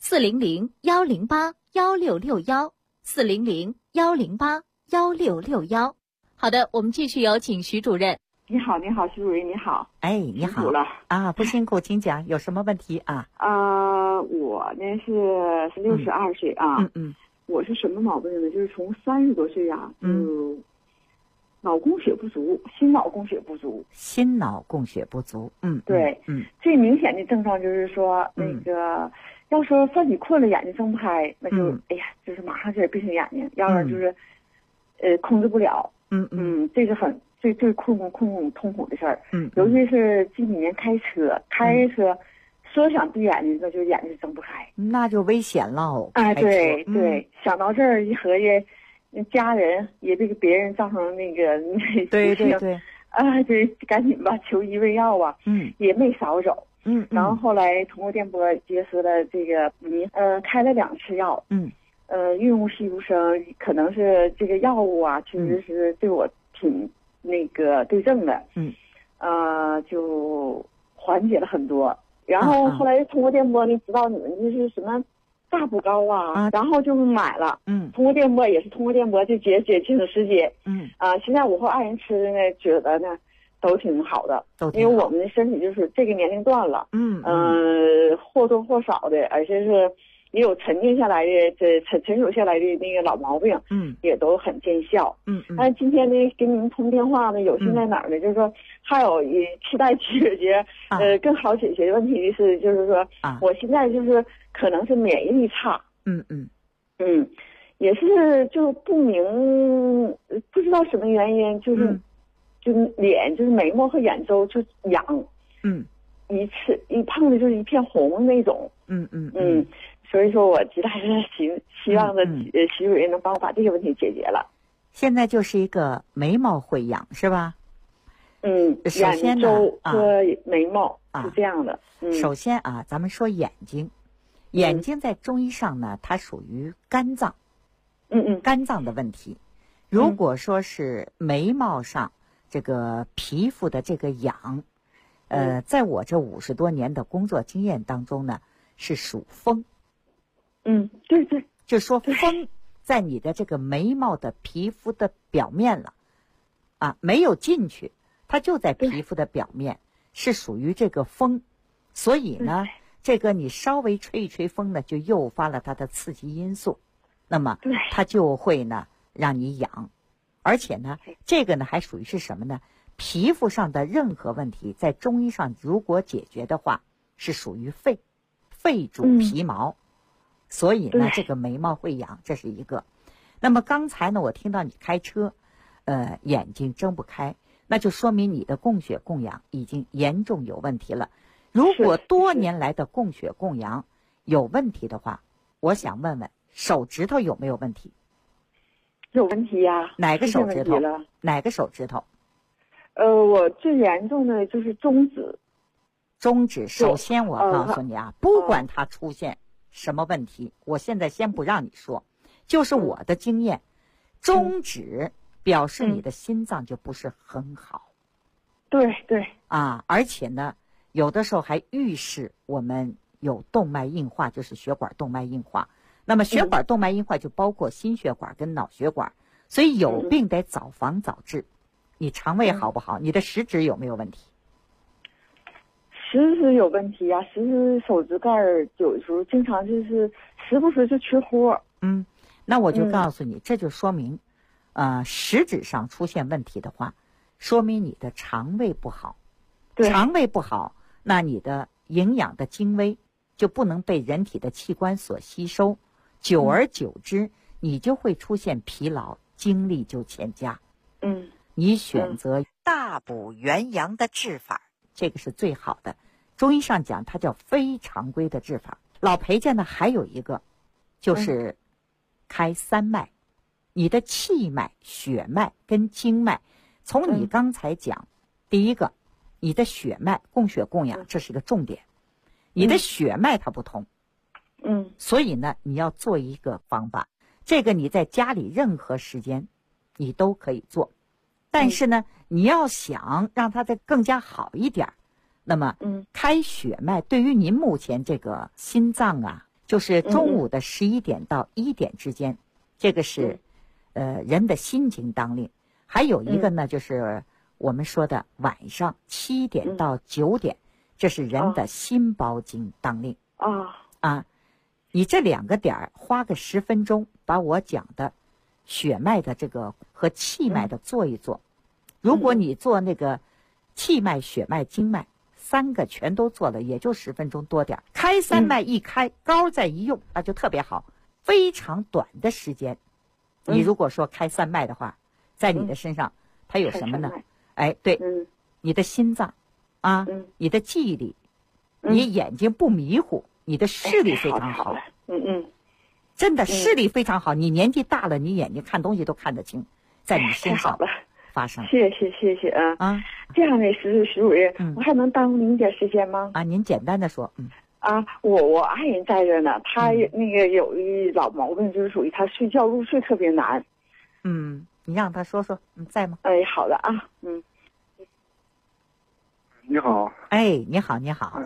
400-108-1661 400-108-1661。好的，我们继续有请徐主任。 你好，徐主任，你好。 你好。辛苦了不辛苦，请讲，有什么问题啊？ 我呢是62岁啊。我是什么毛病呢？就是从30多岁啊，脑供血不足，心脑供血不足。对。最明显的症状就是说，那个要说自己困了眼睛睁不开，那就就是马上就得闭上眼睛，要不然就是控制不了。这是很最痛苦的事儿。尤其是近几年开车说想闭眼睛，那就眼睛睁不开， 那就危险了。 对，想到这儿一合计，家人也别给别人造成那个对， 对，赶紧吧，求医问药啊，也没少走。然后后来通过电波结识了这个开了2次药。运用细如生，可能是这个药物啊，确实是对我挺那个对症的。就缓解了很多。然后后来通过电波呢，知道你们就是什么大补膏啊，然后就买了。通过电波也是通过电波就减轻时间。现在我和爱人吃的呢，觉得呢都挺好的，因为我们的身体就是这个年龄段了。或多或少的，而且是也有沉淀下来的成熟下来的那个老毛病。也都很见效。但今天呢跟您通电话呢，有心在哪儿呢？就是说还有期待解决更好解决问题的是，就是说我现在就是可能是免疫力差。也是就不知道什么原因，就是脸就是眉毛和眼周就痒。一碰的就是一片红那种。所以说我极大是希望的徐主任能帮我把这个问题解决了。 现在就是一个眉毛会痒是吧？首先眼周和眉毛是这样的。 首先咱们说眼睛在中医上呢，它属于肝脏。肝脏的问题。如果说是眉毛上这个皮肤的这个痒，在我这50多年的工作经验当中呢，是属风。 对， 就说风在你的这个眉毛的皮肤的表面了，没有进去，它就在皮肤的表面，是属于这个风。所以呢，这个你稍微吹一吹风呢，就诱发了它的刺激因素，那么它就会呢让你痒。而且呢，这个呢还属于是什么呢？皮肤上的任何问题，在中医上如果解决的话，是属于肺主皮毛。所以呢，这个眉毛会痒，这是一个。那么刚才呢，我听到你开车，眼睛睁不开，那就说明你的供血供氧已经严重有问题了。如果多年来的供血供氧有问题的话，我想问问手指头有没有问题？ 有问题呀。 哪个手指头？哪个手指头？ 我最严重的就是中指。 中指，首先我告诉你不管它出现什么问题，我现在先不让你说，就是我的经验，中指表示你的心脏就不是很好。 对而且呢，有的时候还预示我们有动脉硬化，就是血管动脉硬化。那么血管动脉硬化就包括心血管跟脑血管，所以有病得早防早治。你肠胃好不好？你的食指有没有问题？ 食指有问题呀，食指手指盖有时候经常就是时不时就缺货。 那我就告诉你，这就说明， 实质上出现问题的话，说明你的肠胃不好。 对， 肠胃不好，那你的营养的精微就不能被人体的器官所吸收，久而久之，你就会出现疲劳，精力就欠佳。你选择大补元阳的治法，这个是最好的。中医上讲，它叫非常规的治法。老裴家呢还有一个，就是开三脉，你的气脉、血脉跟经脉，从你刚才讲，第一个，你的血脉供血供养，这是个重点。你的血脉它不通，所以呢，你要做一个方法，这个你在家里任何时间你都可以做，但是呢，你要想让它再更加好一点，那么开血脉对于您目前这个心脏啊，就是中午的11点到1点之间，这个是人的心经当令。还有一个呢，就是我们说的晚上7点到9点，这是人的心包经当令。你这2个点花个10分钟，把我讲的血脉的这个和气脉的做一做。如果你做那个气脉、血脉、经脉3个全都做了，也就10分钟多点。开三脉一开，膏再一用，那就特别好。非常短的时间，你如果说开三脉的话，在你的身上它有什么呢？对，你的心脏你的记忆力，你眼睛不迷糊，你的视力非常好。真的视力非常好。你年纪大了，你眼睛看东西都看得清，在你身上发生。 谢谢啊！这样的徐主任，我还能耽误您点时间吗？ 您简单的说。 我爱人在这呢，他那个有一老毛病，就是属于他睡觉入睡特别难。 你让他说说，在吗？ 好的啊。 你好。 你好。你好。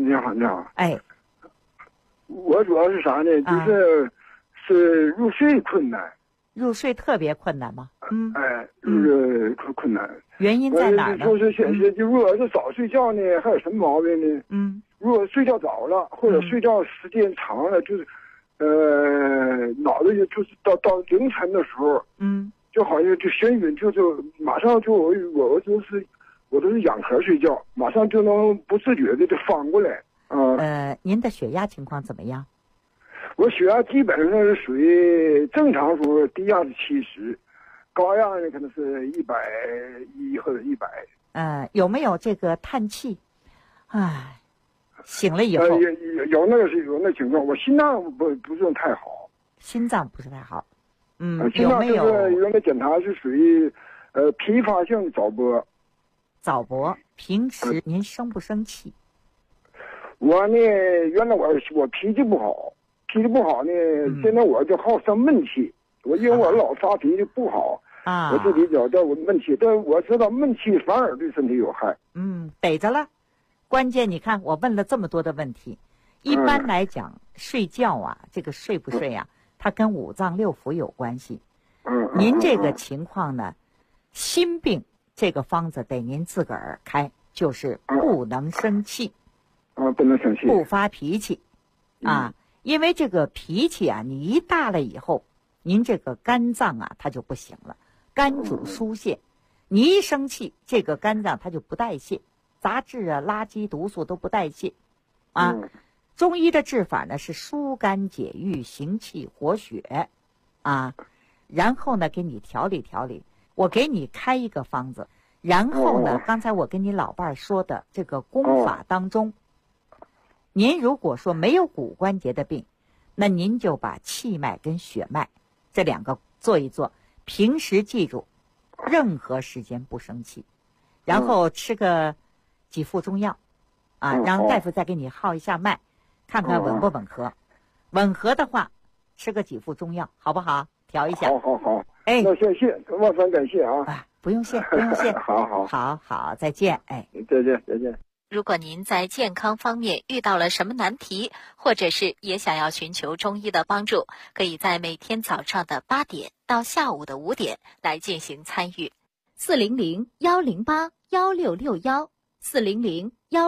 我主要是啥呢？就是入睡困难。 入睡特别困难吗？ 入睡困难。 原因在哪儿呢？ 就是显示，就如果是早睡觉呢，还有什么毛病呢？如果睡觉早了，或者睡觉时间长了，就是脑子就是到凌晨的时候，就好像就眩晕，就马上就我都是仰壳睡觉，马上就能不自觉的就翻过来。 您的血压情况怎么样？ 我血压基本上是属于正常时候，低压是70，高压呢可能是110或者100。 有没有这个叹气？醒了以后有那个是有那情况。我心脏不是太好。 心脏不是太好。 心脏就是原来检查是属于批发性早搏。 早搏，平时您生不生气？ 我呢，原来我脾气不好呢，现在我就好生闷气。因为我老发脾气不好我自己觉得我闷气，但我知道闷气反而对身体有害。 逮着了。关键你看，我问了这么多的问题，一般来讲，睡觉这个睡不睡它跟五脏六腑有关系。您这个情况呢，心病这个方子得您自个儿开，就是不能生气。 不能生气， 不发脾气因为这个脾气你一大了以后，您这个肝脏它就不行了。肝主疏泄，你一生气，这个肝脏它就不代谢，杂质垃圾毒素都不代谢中医的治法呢是疏肝解郁、行气活血然后呢给你调理调理。我给你开一个方子，然后呢刚才我跟你老伴说的这个功法当中，您如果说没有骨关节的病，那您就把气脉跟血脉这2个做一做。平时记住，任何时间不生气，然后吃个几副中药让大夫再给你号一下脉，看看吻不吻合。吻合的话，吃个几副中药，好不好？调一下。 好。那谢，万分感谢不用谢。好，再见。 再见。 如果您在健康方面遇到了什么难题，或者是也想要寻求中医的帮助，可以在每天早上的8点到下午的5点来进行参与。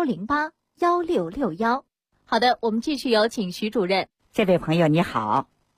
400-108-1661，400-108-1661。好的，我们继续有请徐主任。 这位朋友你好。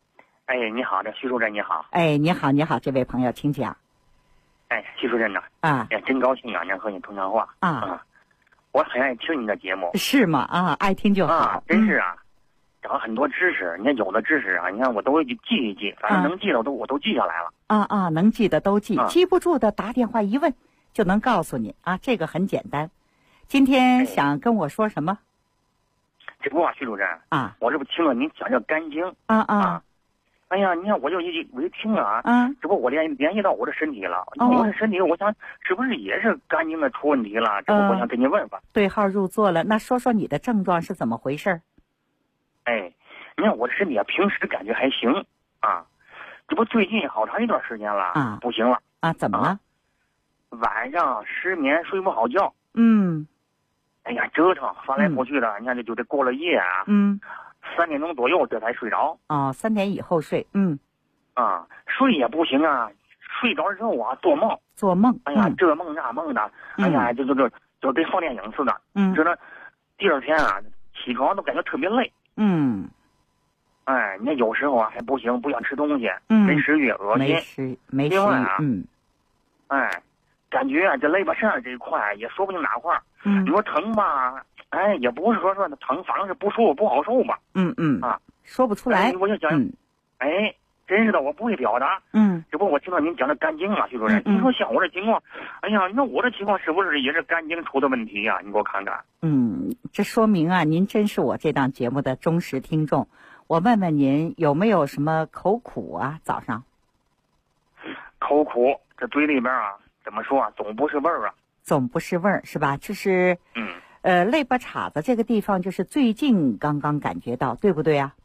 哎，你好，这徐主任你好。 哎，你好，你好，这位朋友，请讲。 哎，徐主任呐， 啊， 哎，真高兴啊，能和你通上话啊。我很爱听你的节目。 是吗？啊，爱听就好。 啊，真是啊，找了很多知识，你看有的知识啊，你看我都记一记，反正能记的我都记下来了。 啊，能记的都记，记不住的打电话一问就能告诉你啊，这个很简单。今天想跟我说什么？ 这不啊，徐主任啊，我这不听了您讲这肝经啊。 哎呀，你看我一听啊，这不我联系到我的身体了。我的身体，我想是不是也是肝经的出问题了？这不我想跟你问问。 对号入座了，那说说你的症状是怎么回事？ 哎，你看我的身体啊，平时感觉还行啊，这不最近好长一段时间了啊，不行了啊，怎么了？ 晚上失眠，睡不好觉。哎呀，折腾翻来覆去的，你看这就得过了夜啊。3点钟左右这才睡着。 3点以后睡。 睡也不行啊，睡着之后啊，做梦。哎呀，这梦那梦的，哎呀，就跟放电影似的。知道，第二天啊，起床都感觉特别累。哎，你看有时候啊还不行，不想吃东西，没食欲，恶心。 没食欲。 另外啊，哎，感觉啊这肋巴扇这一块也说不定哪块儿。你说疼吧？哎，也不是说疼，反正是不舒服，不好受吧。 说不出来。 我就讲，哎，真是的，我不会表达。这不我听到您讲的肝经啊，徐主任，你说像我这情况，哎呀，那我这情况是不是也是肝经出的问题呀？你给我看看。 这说明啊，您真是我这档节目的忠实听众。我问问您，有没有什么口苦啊？早上。 口苦，这嘴里边啊，怎么说啊，总不是味儿啊。 总不是味儿是吧？就是肋巴叉子这个地方，就是最近刚刚感觉到，对不对啊？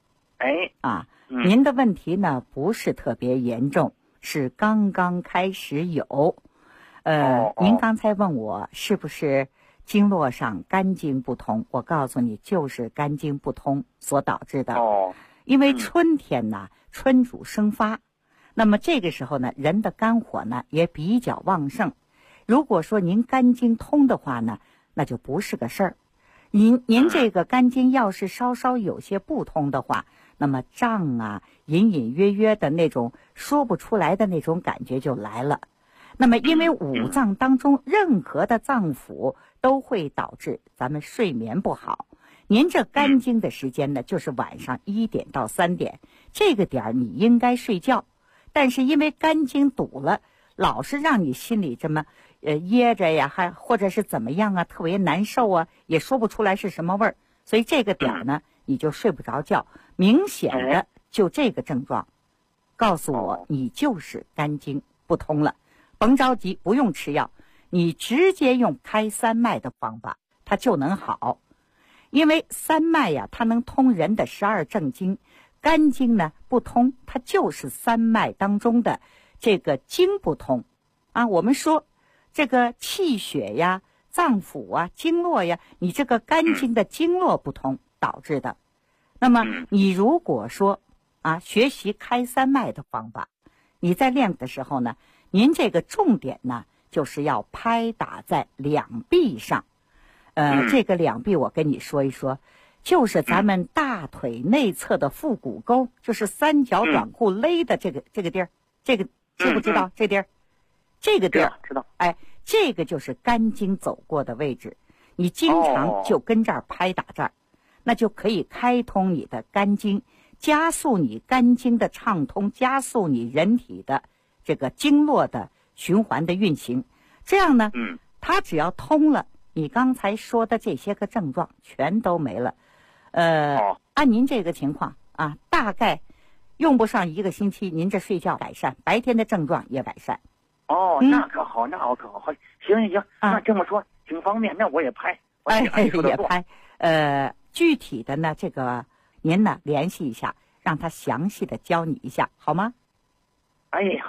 您的问题呢不是特别严重，是刚刚开始有。您刚才问我是不是经络上肝经不通，我告诉你，就是肝经不通所导致的。因为春天呢，春主生发，那么这个时候呢，人的肝火呢也比较旺盛。如果说您肝经通的话呢，那就不是个事儿。您这个肝经要是稍稍有些不通的话，那么胀啊，隐隐约约的那种说不出来的那种感觉就来了。那么因为五脏当中任何的脏腑都会导致咱们睡眠不好。您这肝经的时间呢，就是晚上1点到3点，这个点儿你应该睡觉，但是因为肝经堵了，老是让你心里这么噎着呀，还或者是怎么样啊，特别难受啊，也说不出来是什么味儿，所以这个点儿呢，你就睡不着觉。明显的就这个症状，告诉我你就是肝经不通了。甭着急，不用吃药，你直接用开三脉的方法，它就能好。因为三脉呀，它能通人的12正经，肝经呢不通，它就是三脉当中的这个经不通啊。我们说这个气血呀、脏腑啊、经络呀，你这个肝经的经络不通导致的。那么你如果说学习开三脉的方法，你在练的时候呢，您这个重点呢就是要拍打在两臂上。这个两臂我跟你说一说，就是咱们大腿内侧的腹股沟，就是三角短裤勒的这个地儿，这个知不知道？这地儿，这个地儿知道。 哎，这个就是肝经走过的位置，你经常就跟这儿拍打这儿，那就可以开通你的肝经，加速你肝经的畅通，加速你人体的这个经络的循环的运行。这样呢，它只要通了，你刚才说的这些个症状全都没了。按您这个情况大概用不上1个星期，您这睡觉改善，白天的症状也改善。 那可好，那可好，行，那这么说挺方便，那我也拍， 也拍。具体的呢，这个您呢联系一下，让他详细的教你一下，好吗？ 哎呀。